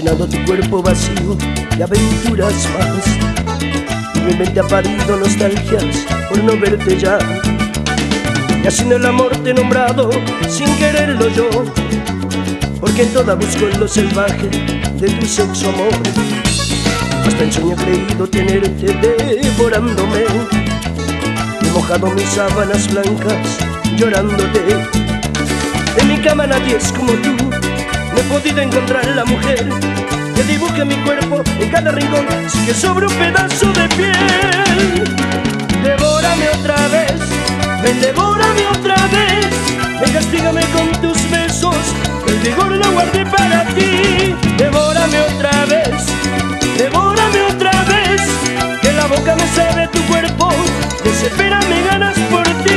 llenado tu cuerpo vacío de aventuras más. Mi mente ha parido nostalgias por no verte ya. Y así en el amor te he nombrado sin quererlo yo, porque en toda busco lo salvaje de tu sexo amor. Hasta en sueño he creído tenerte devorándome. He mojado mis sábanas blancas llorándote. En mi cama nadie es como tú. No he podido encontrar la mujer que dibuje mi cuerpo en cada rincón, sin que sobre un pedazo de piel. Devórame otra vez, ven, devórame otra vez. Ven, castígame con tus besos, que el vigor lo guardé para ti. Devórame otra vez, devórame otra vez, que la boca me sabe tu cuerpo, desespera mis ganas por ti.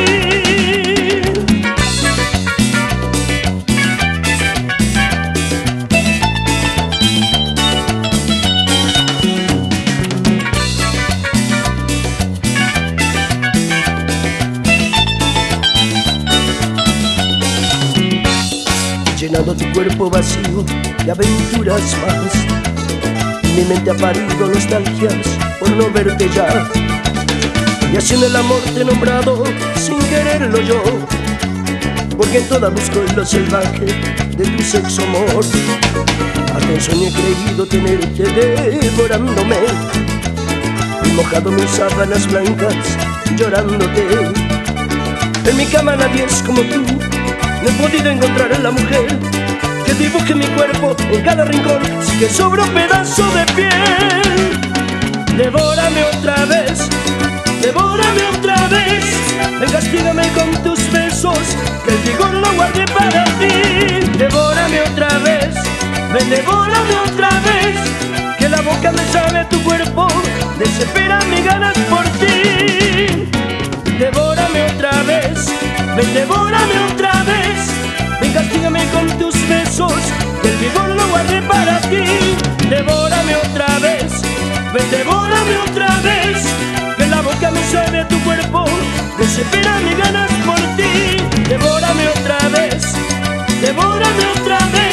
Llenado tu cuerpo vacío de aventuras más. Mi mente ha parido nostalgias por no verte ya. Y así en el amor te he nombrado sin quererlo yo, porque en toda busco lo salvaje de tu sexo amor. Hasta en sueño he creído tenerte devorándome. He mojado mis sábanas blancas llorándote. En mi cama nadie es como tú. No he podido encontrar a la mujer que dibuje mi cuerpo en cada rincón, sin que sobre un pedazo de piel. Devórame otra vez, devórame otra vez. Ven, castígame con tus besos, que el vigor lo guardé para ti. Devórame otra vez, ven, devórame otra vez, que la boca me sabe tu cuerpo, desespera mis ganas por ti. Devórame otra vez, ven, devórame otra vez. Ven, castígame con tus besos, que el vigor lo guardé para ti. Devórame otra vez, ven, devórame otra vez, que la boca me sabe tu cuerpo, desespera mis ganas por ti. Devórame otra vez, devórame otra vez.